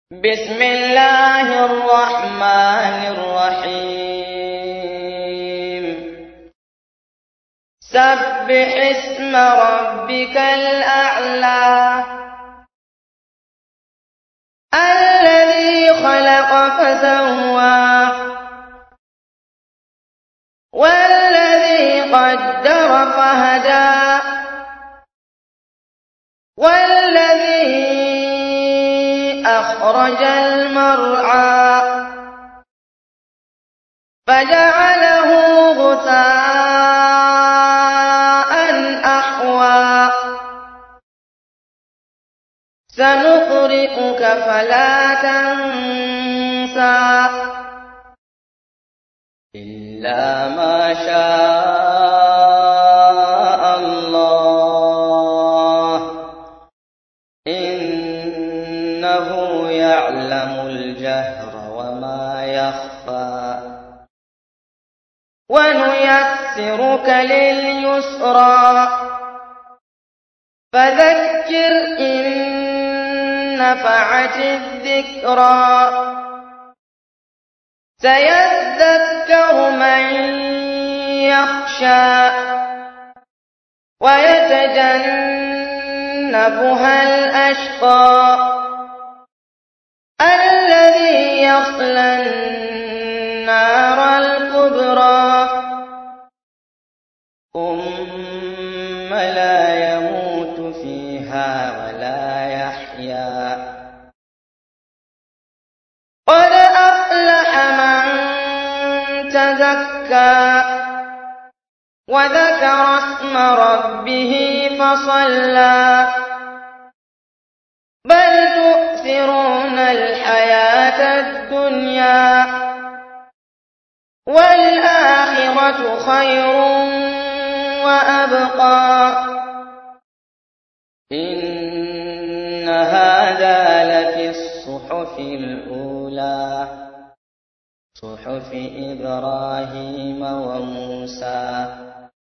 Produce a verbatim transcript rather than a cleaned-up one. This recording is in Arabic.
بسم الله الرحمن الرحيم سبح اسم ربك الأعلى الذي خلق فسوى والذي قدر فهدى والذي أخرج المرعى فجعله غثاء أحوى سنقرئك فلا تنسى إلا ما شاء الله إنه يعلم الجهر وما يخفى ونيسرك لليسرى فذكر إن نفعت الذكرى سيذكر من يخشى ويتجنبها الأشقى الذي يصلى النار الكبرى ثم لا يموت فيها ولا يحيا قد أفلح من تزكى وذكر اسم ربه فصلى بل تؤثرون الحياة الدنيا والآخرة خير وأبقى إن هذا لفي الصحف الأولى صحف إبراهيم وموسى